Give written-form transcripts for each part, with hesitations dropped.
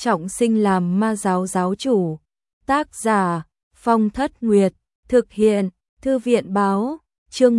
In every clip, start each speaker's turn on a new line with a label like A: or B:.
A: trọng sinh làm ma giáo giáo chủ. Tác giả Phong Thất Nguyệt, thực hiện Thư viện báo, chương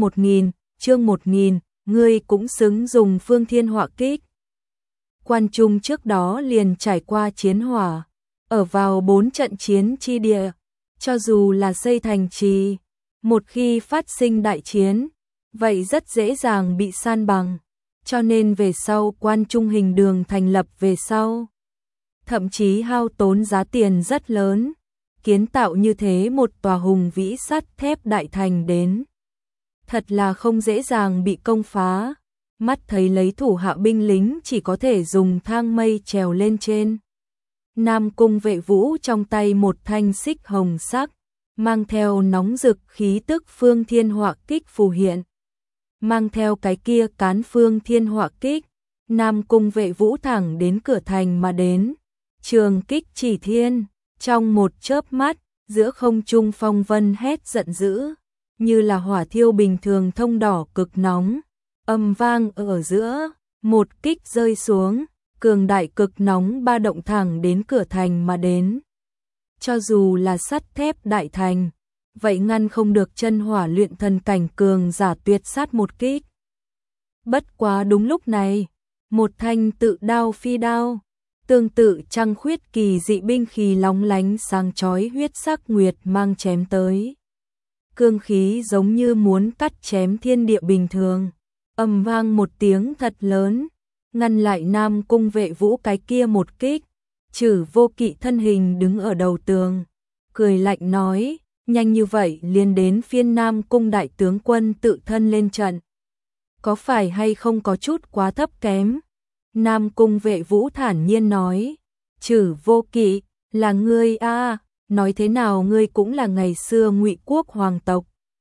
A: 1000, ngươi cũng xứng dùng phương thiên họa kích. Quan Trung trước đó liền trải qua chiến hỏa, ở vào 4 trận chiến chi địa, cho dù là xây thành trì, một khi phát sinh đại chiến, vậy rất dễ dàng bị san bằng, cho nên về sau Quan Trung hình đường thành lập về sau, thậm chí hao tốn giá tiền rất lớn, kiến tạo như thế một tòa hùng vĩ sắt thép đại thành đến. Thật là không dễ dàng bị công phá, mắt thấy lấy thủ hạ binh lính chỉ có thể dùng thang mây trèo lên trên. Nam Cung Vệ Vũ trong tay một thanh xích hồng sắc, mang theo nóng rực khí tức phương thiên họa kích phù hiện. Mang theo cái kia cán phương thiên họa kích, Nam Cung Vệ Vũ thẳng đến cửa thành mà đến. Trường kích chỉ thiên, trong một chớp mắt, giữa không trung phong vân hét giận dữ, như là hỏa thiêu bình thường thông đỏ cực nóng, âm vang ở giữa, một kích rơi xuống, cường đại cực nóng ba động thẳng đến cửa thành mà đến. Cho dù là sắt thép đại thành, vậy ngăn không được chân hỏa luyện thần cảnh cường giả tuyệt sát một kích. Bất quá đúng lúc này, một thanh tự đao phi đao, tương tự trăng khuyết kỳ dị binh khí lóng lánh sáng chói huyết sắc nguyệt mang chém tới. Cương khí giống như muốn cắt chém thiên địa bình thường, ầm vang một tiếng thật lớn, ngăn lại Nam Cung Vệ Vũ cái kia một kích. Chử Vô Kỵ thân hình đứng ở đầu tường, cười lạnh nói, nhanh như vậy liền đến phiên Nam Cung đại tướng quân tự thân lên trận. Có phải hay không có chút quá thấp kém? Nam Cung Vệ Vũ thản nhiên nói, Chử Vô Kỵ, là ngươi a, nói thế nào ngươi cũng là ngày xưa Ngụy quốc hoàng tộc.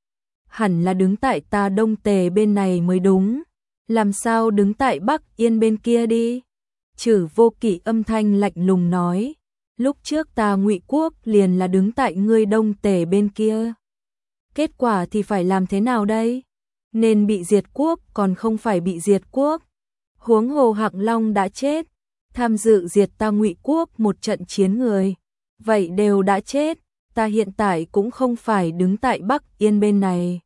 A: Hẳn là đứng tại ta Đông Tề bên này mới đúng, làm sao đứng tại Bắc Yên bên kia đi? Chử Vô Kỵ âm thanh lạnh lùng nói, lúc trước ta Ngụy quốc liền là đứng tại ngươi Đông Tề bên kia. Kết quả thì phải làm thế nào đây? Nên bị diệt quốc còn không phải bị diệt quốc. Huống hồ Hạng Long đã chết, tham dự diệt ta Ngụy quốc một trận chiến người, vậy đều đã chết, ta hiện tại cũng không phải đứng tại Bắc Yên bên này,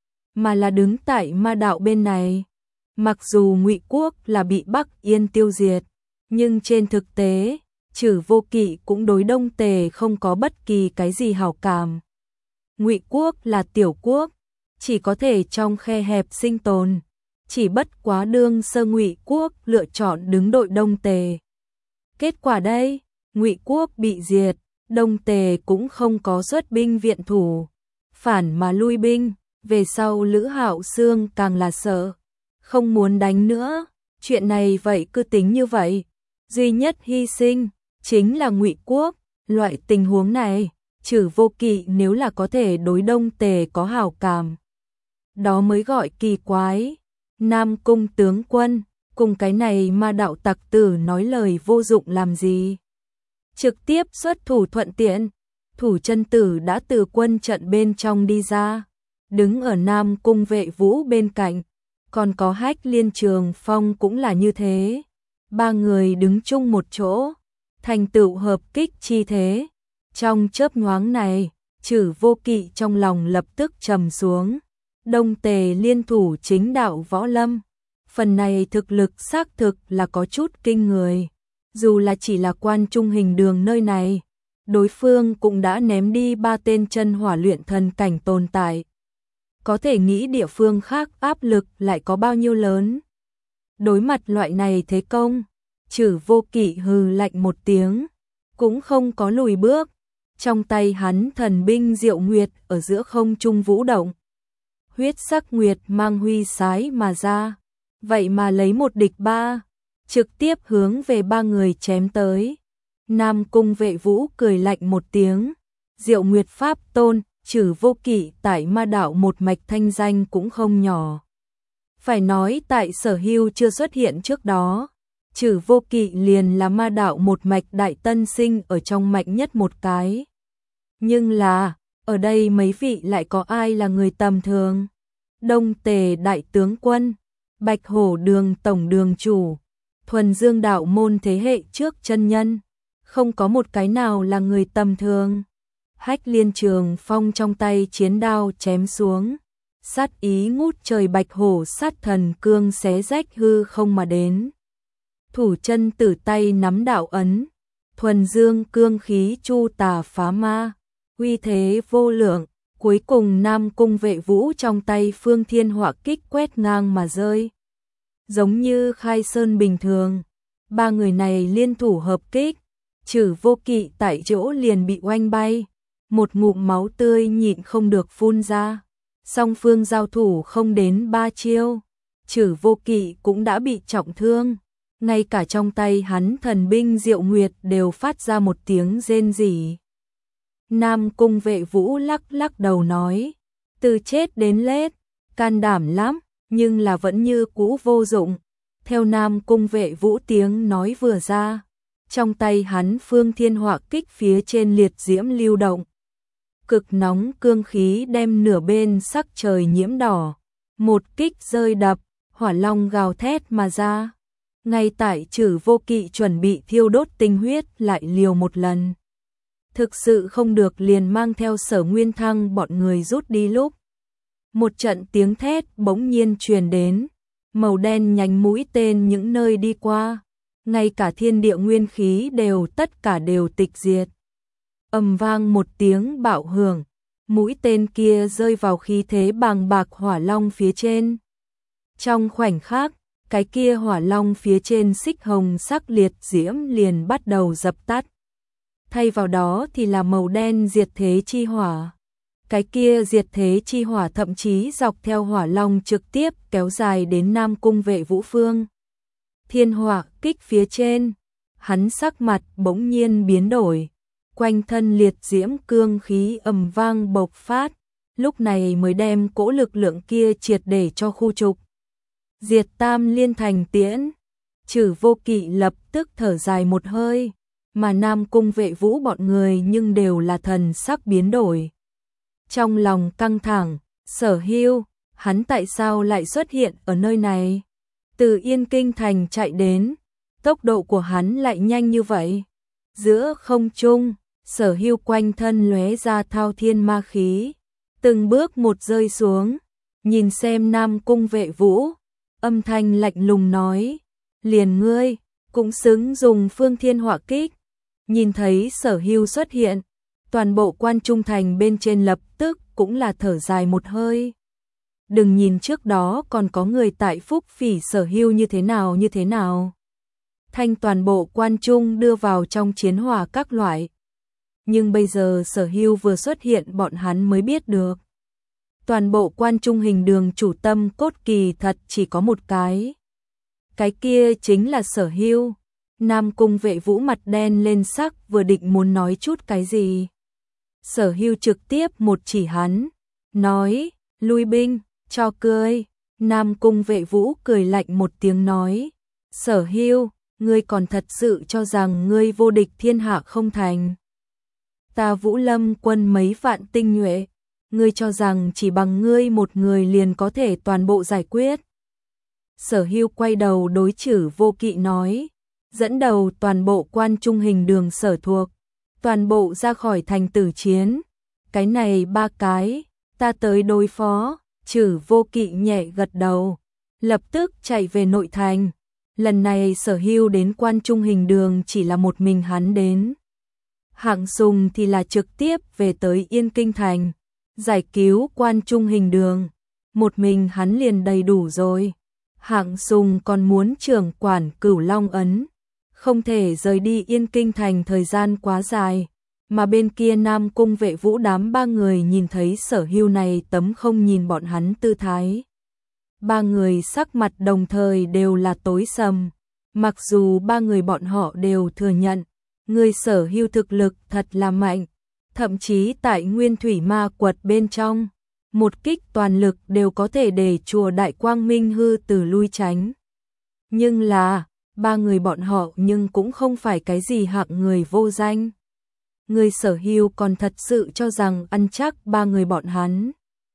A: mà là đứng tại Ma đạo bên này. Mặc dù Ngụy quốc là bị Bắc Yên tiêu diệt, nhưng trên thực tế, Chử Vô Kỵ cũng đối Đông Tề không có bất kỳ cái gì hảo cảm. Ngụy quốc là tiểu quốc, chỉ có thể trong khe hẹp sinh tồn, chỉ bất quá đương sơ Ngụy quốc lựa chọn đứng đội Đông Tề. Kết quả đây, Ngụy quốc bị diệt, Đông Tề cũng không có xuất binh viện thủ, phản mà lui binh, về sau Lữ Hạo Xương càng là sợ, không muốn đánh nữa, chuyện này vậy cứ tính như vậy, duy nhất hy sinh chính là Ngụy quốc. Loại tình huống này, Chử Vô Kỵ nếu là có thể đối Đông Tề có hảo cảm, đó mới gọi kỳ quái. Nam Cung tướng quân, cùng cái này Ma đạo tặc tử nói lời vô dụng làm gì? Trực tiếp xuất thủ thuận tiện. Thủ chân tử đã từ quân trận bên trong đi ra, đứng ở Nam Cung Vệ Vũ bên cạnh, còn có Hách Liên Trường Phong cũng là như thế. Ba người đứng chung một chỗ, thành tựu hợp kích chi thế. Trong chớp nhoáng này, Chử Vô Kỵ trong lòng lập tức trầm xuống. Đông Tề liên thủ chính đạo võ lâm, phần này thực lực xác thực là có chút kinh người. Dù là chỉ là Quan Trung hình đường nơi này, đối phương cũng đã ném đi 3 tên chân hỏa luyện thần cảnh tồn tại. Có thể nghĩ địa phương khác áp lực lại có bao nhiêu lớn. Đối mặt loại này thế công, Chử Vô Kỵ hừ lạnh một tiếng, cũng không có lùi bước. Trong tay hắn thần binh Diệu Nguyệt ở giữa không trung vũ động. Huyết sắc nguyệt mang huy sái mà ra, vậy mà lấy một địch ba, trực tiếp hướng về ba người chém tới. Nam Cung Vệ Vũ cười lạnh một tiếng, Diệu Nguyệt pháp tôn, Chử Vô Kỵ tại Ma đạo một mạch thanh danh cũng không nhỏ. Phải nói tại Sở Hưu chưa xuất hiện trước đó, Chử Vô Kỵ liền là Ma đạo một mạch đại tân sinh ở trong mạnh nhất một cái. Nhưng là, ở đây mấy vị lại có ai là người tầm thường? Đông Tề đại tướng quân, Bạch Hổ đường tổng đường chủ, Thuần Dương đạo môn thế hệ trước chân nhân, không có một cái nào là người tầm thường. Hách Liên Trường Phong trong tay chiến đao chém xuống, sát ý ngút trời, bạch hổ sát thần cương xé rách hư không mà đến. Thủ chân tử tay nắm đạo ấn, thuần dương cương khí chu tà phá ma, uy thế vô lượng. Cuối cùng Nam Cung Vệ Vũ trong tay Phương Thiên Hỏa kích quét ngang mà rơi, giống như khai sơn bình thường. Ba người này liên thủ hợp kích, Trử Vô Kỵ tại chỗ liền bị oanh bay, một ngụm máu tươi nhịn không được phun ra. Song phương giao thủ không đến 3 chiêu, Trử Vô Kỵ cũng đã bị trọng thương, ngay cả trong tay hắn thần binh Diệu Nguyệt đều phát ra một tiếng rên rỉ. Nam Cung Vệ Vũ lắc lắc đầu nói, từ chết đến lết, can đảm lắm, nhưng là vẫn như cũ vô dụng. Theo Nam Cung Vệ Vũ tiếng nói vừa ra, trong tay hắn Phương Thiên Hỏa kích phía trên liệt diễm lưu động. Cực nóng cương khí đem nửa bên sắc trời nhiễm đỏ, một kích rơi đập, hỏa long gào thét mà ra. Ngay tại Trử Vô Kỵ chuẩn bị thiêu đốt tinh huyết lại liều một lần, thực sự không được liền mang theo Sở Nguyên Thăng bọn người rút đi lúc. Một trận tiếng thét bỗng nhiên truyền đến, màu đen nhánh mũi tên những nơi đi qua, ngay cả thiên địa nguyên khí đều tất cả đều tịch diệt. Ầm vang một tiếng bạo hưởng, mũi tên kia rơi vào khí thế bàng bạc hỏa long phía trên. Trong khoảnh khắc, cái kia hỏa long phía trên xích hồng sắc liệt diễm liền bắt đầu dập tắt. Thay vào đó thì là màu đen diệt thế chi hỏa. Cái kia diệt thế chi hỏa thậm chí dọc theo hỏa long trực tiếp kéo dài đến Nam Cung Vệ Vũ Phương Thiên Hỏa kích phía trên. Hắn sắc mặt bỗng nhiên biến đổi, quanh thân liệt diễm cương khí ầm vang bộc phát, lúc này mới đem cỗ lực lượng kia triệt để cho khu trục. Diệt Tam Liên thành tiễn, Trử Vô Kỵ lập tức thở dài một hơi, mà Nam Cung Vệ Vũ bọn người nhưng đều là thần sắc biến đổi. Trong lòng căng thẳng, Sở Hưu, hắn tại sao lại xuất hiện ở nơi này? Từ Yên Kinh thành chạy đến, tốc độ của hắn lại nhanh như vậy. Giữa không trung, Sở Hưu quanh thân lóe ra thao thiên ma khí, từng bước một rơi xuống, nhìn xem Nam Cung Vệ Vũ, âm thanh lạnh lùng nói, liền ngươi cũng xứng dùng Phương Thiên Hỏa kích. Nhìn thấy Sở Hưu xuất hiện, toàn bộ quan trung thành bên trên lập tức cũng là thở dài một hơi. Đừng nhìn trước đó còn có người tại Phúc Phỉ Sở Hưu như thế nào. Thanh toàn bộ quan trung đưa vào trong chiến hỏa các loại. Nhưng bây giờ Sở Hưu vừa xuất hiện bọn hắn mới biết được. Toàn bộ quan trung hình đường chủ tâm cốt kỳ thật chỉ có một cái. Cái kia chính là Sở Hưu. Nam Cung Vệ Vũ mặt đen lên sắc, vừa định muốn nói chút cái gì. Sở Hưu trực tiếp một chỉ hắn, nói, lui binh, cho cười. Nam Cung Vệ Vũ cười lạnh một tiếng nói, Sở Hưu, ngươi còn thật sự cho rằng ngươi vô địch thiên hạ không thành. Ta Vũ Lâm quân mấy vạn tinh nhuệ, ngươi cho rằng chỉ bằng ngươi một người liền có thể toàn bộ giải quyết. Sở Hưu quay đầu đối Trử Vô Kỵ nói, dẫn đầu toàn bộ quan trung hình đường sở thuộc, toàn bộ ra khỏi thành tử chiến. Cái này 3 cái, ta tới đối phó. Trử Vô Kỵ nhẹ gật đầu, lập tức chạy về nội thành. Lần này Sở Hưu đến quan trung hình đường chỉ là một mình hắn đến. Hạng Sùng thì là trực tiếp về tới Yên Kinh thành, giải cứu quan trung hình đường. Một mình hắn liền đầy đủ rồi. Hạng Sùng còn muốn trưởng quản Cửu Long ấn, không thể rời đi Yên Kinh thành thời gian quá dài. Mà bên kia Nam Cung Vệ Vũ đám 3 người nhìn thấy Sở Hưu này tấm không nhìn bọn hắn tư thái. 3 người sắc mặt đồng thời đều là tối sầm. Mặc dù 3 người bọn họ đều thừa nhận, người Sở Hưu thực lực thật là mạnh. Thậm chí tại Nguyên Thủy Ma Quật bên trong, một kích toàn lực đều có thể để chùa Đại Quang Minh hư từ lui tránh. Nhưng là, 3 người bọn họ nhưng cũng không phải cái gì hạng người vô danh. Người Sở Hưu còn thật sự cho rằng ăn chắc 3 người bọn hắn.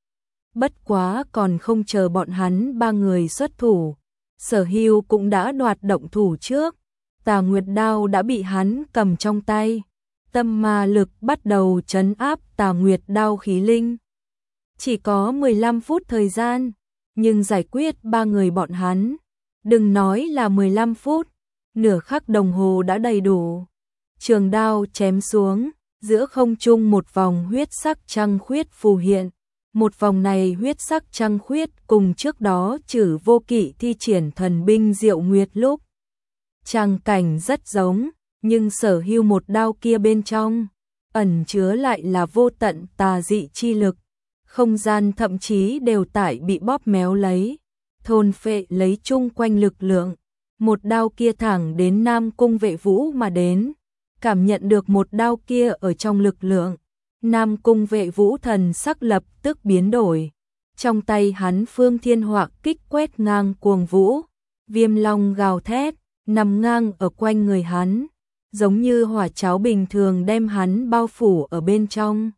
A: Bất quá còn không chờ bọn hắn 3 người xuất thủ, Sở Hưu cũng đã đoạt động thủ trước. Tà Nguyệt đao đã bị hắn cầm trong tay. Tâm ma lực bắt đầu trấn áp Tà Nguyệt đao khí linh. Chỉ có 15 phút thời gian, nhưng giải quyết 3 người bọn hắn. Đừng nói là 15 phút, nửa khắc đồng hồ đã đầy đủ. Trường đao chém xuống, giữa không trung một vòng huyết sắc trăng khuyết phù hiện. Một vòng này huyết sắc trăng khuyết cùng trước đó Trử Vô Kỵ thi triển thần binh Diệu Nguyệt lúc. Tràng cảnh rất giống, nhưng Sở Hưu một đao kia bên trong, ẩn chứa lại là vô tận tà dị chi lực. Không gian thậm chí đều tại bị bóp méo lấy, thôn phệ lấy chung quanh lực lượng. Một đao kia thẳng đến Nam Cung Vệ Vũ mà đến, cảm nhận được một đao kia ở trong lực lượng. Nam Cung Vệ Vũ thần sắc lập tức biến đổi. Trong tay hắn Phương Thiên Họa kích quét ngang cuồng vũ, viêm long gào thét, nằm ngang ở quanh người hắn, giống như hỏa cháo bình thường đem hắn bao phủ ở bên trong.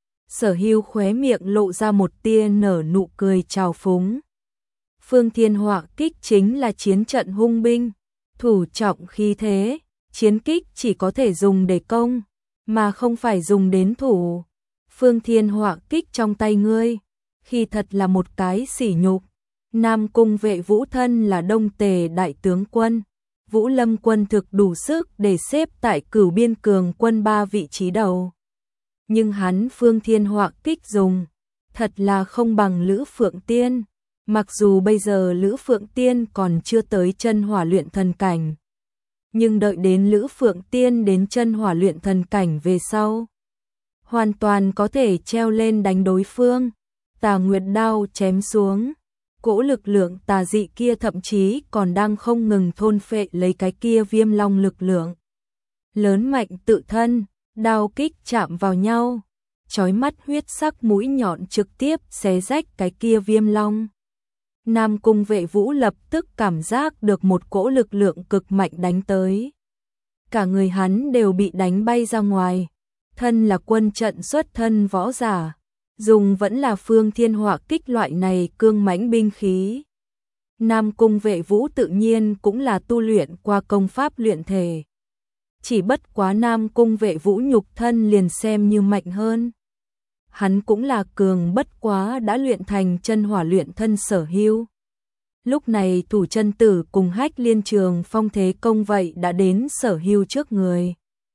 A: Sở Hưu khóe miệng lộ ra một tia nở nụ cười trào phúng. Phương Thiên Họa kích chính là chiến trận hung binh, thủ trọng khí thế, chiến kích chỉ có thể dùng để công, mà không phải dùng đến thủ. Phương Thiên Họa kích trong tay ngươi, khi thật là một cái sỉ nhục. Nam Cung Vệ Vũ thân là Đông Tề đại tướng quân, Vũ Lâm quân thực đủ sức để xếp tại Cửu Biên Cường quân 3 vị trí đầu. Nhưng hắn Phương Thiên Họa kích dùng, thật là không bằng Lữ Phượng Tiên. Mặc dù bây giờ Lữ Phượng Tiên còn chưa tới chân hỏa luyện thần cảnh, nhưng đợi đến Lữ Phượng Tiên đến chân hỏa luyện thần cảnh về sau, hoàn toàn có thể treo lên đánh đối phương. Tà Nguyệt đao chém xuống, cỗ lực lượng tà dị kia thậm chí còn đang không ngừng thôn phệ lấy cái kia viêm long lực lượng. Lớn mạnh tự thân, đao kích chạm vào nhau, chói mắt huyết sắc mũi nhọn trực tiếp xé rách cái kia viêm long. Nam Cung Vệ Vũ lập tức cảm giác được một cỗ lực lượng cực mạnh đánh tới. Cả người hắn đều bị đánh bay ra ngoài. Thân là quân trận xuất thân võ giả, dùng vẫn là Phương Thiên Họa kích loại này cương mãnh binh khí. Nam Cung Vệ Vũ tự nhiên cũng là tu luyện qua công pháp luyện thể. Chỉ bất quá Nam Cung Vệ Vũ nhục thân liền xem như mạnh hơn. Hắn cũng là cường bất quá đã luyện thành chân hỏa luyện thân Sở Hưu. Lúc này Thủ Chân Tử cùng Hách Liên Trường Phong thế công vậy đã đến Sở Hưu trước người.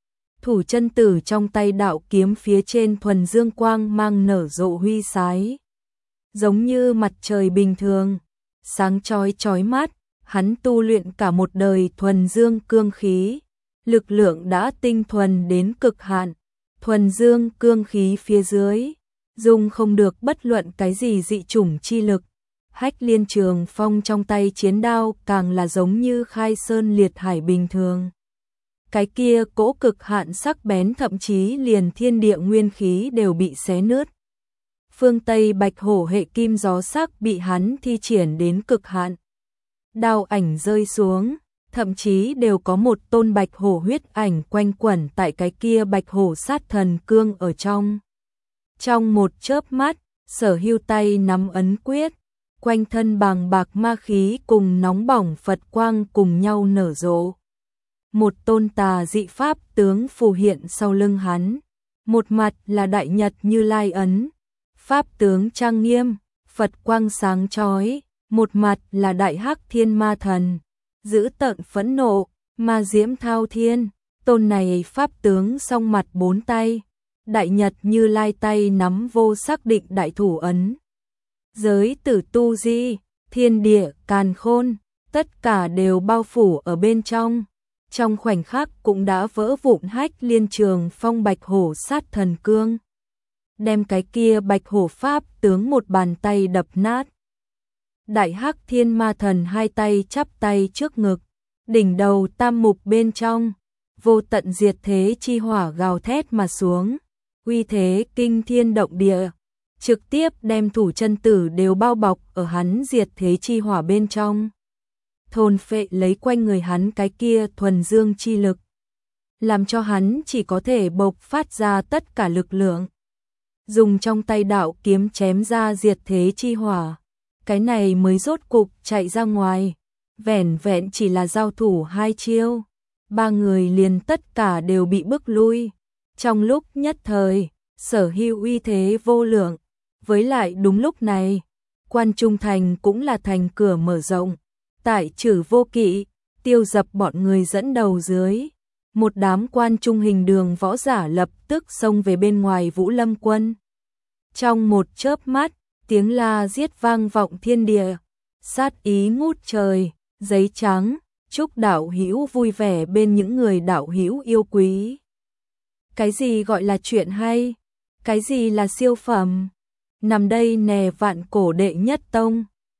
A: Thủ Chân Tử trong tay đạo kiếm phía trên thuần dương quang mang nở rộ huy sái, giống như mặt trời bình thường, sáng chói chói mắt. Hắn tu luyện cả một đời thuần dương cương khí, lực lượng đã tinh thuần đến cực hạn. Thuần dương cương khí phía dưới, dùng không được bất luận cái gì dị chủng chi lực. Hách Liên Trường Phong trong tay chiến đao càng là giống như khai sơn liệt hải bình thường. Cái kia cỗ cực hạn sắc bén thậm chí liền thiên địa nguyên khí đều bị xé nứt. Phương Tây Bạch Hổ hệ kim gió sắc bị hắn thi triển đến cực hạn. Đao ảnh rơi xuống, thậm chí đều có một tôn bạch hổ huyết ảnh quanh quẩn tại cái kia bạch hổ sát thần cương ở trong. Trong một chớp mắt, Sở Hưu tay nắm ấn quyết, quanh thân bàng bạc ma khí cùng nóng bỏng Phật quang cùng nhau nở rộ. Một tôn tà dị pháp tướng phù hiện sau lưng hắn, một mặt là Đại Nhật Như Lai ấn, pháp tướng trang nghiêm, Phật quang sáng chói, một mặt là Đại Hắc Thiên Ma Thần, dữ tợn phẫn nộ, ma diễm thao thiên. Tôn này pháp tướng song mặt 4 tay, Đại Nhật Như Lai tay nắm vô sắc định đại thủ ấn. Giới tử tu di, thiên địa, càn khôn, tất cả đều bao phủ ở bên trong. Trong khoảnh khắc cũng đã vỡ vụn Hách Liên Trường Phong bạch hổ sát thần cương, đem cái kia bạch hổ pháp tướng một bàn tay đập nát. Đại Hắc Thiên Ma Thần hai tay chắp tay trước ngực, đỉnh đầu tam mục bên trong, vô tận diệt thế chi hỏa gào thét mà xuống, uy thế kinh thiên động địa, trực tiếp đem Thủ Chân Tử đều bao bọc ở hắn diệt thế chi hỏa bên trong. Thôn phệ lấy quanh người hắn cái kia thuần dương chi lực, làm cho hắn chỉ có thể bộc phát ra tất cả lực lượng, dùng trong tay đạo kiếm chém ra diệt thế chi hỏa. Cái này mới rốt cục chạy ra ngoài, vẻn vẹn chỉ là giao thủ 2 chiêu, ba người liền tất cả đều bị bức lui. Trong lúc nhất thời, Sở Hưu uy thế vô lượng, với lại đúng lúc này, Quan Trung thành cũng là thành cửa mở rộng, tại Trử Vô Kỵ, Tiêu Dập bọn người dẫn đầu dưới, một đám Quan Trung hình đường võ giả lập tức xông về bên ngoài Vũ Lâm quân. Trong một chớp mắt, tiếng la giết vang vọng thiên địa, sát ý ngút trời, giấy trắng, chúc đạo hữu vui vẻ bên những người đạo hữu yêu quý. Cái gì gọi là chuyện hay? Cái gì là siêu phẩm? Nằm đây nè vạn cổ đệ nhất tông.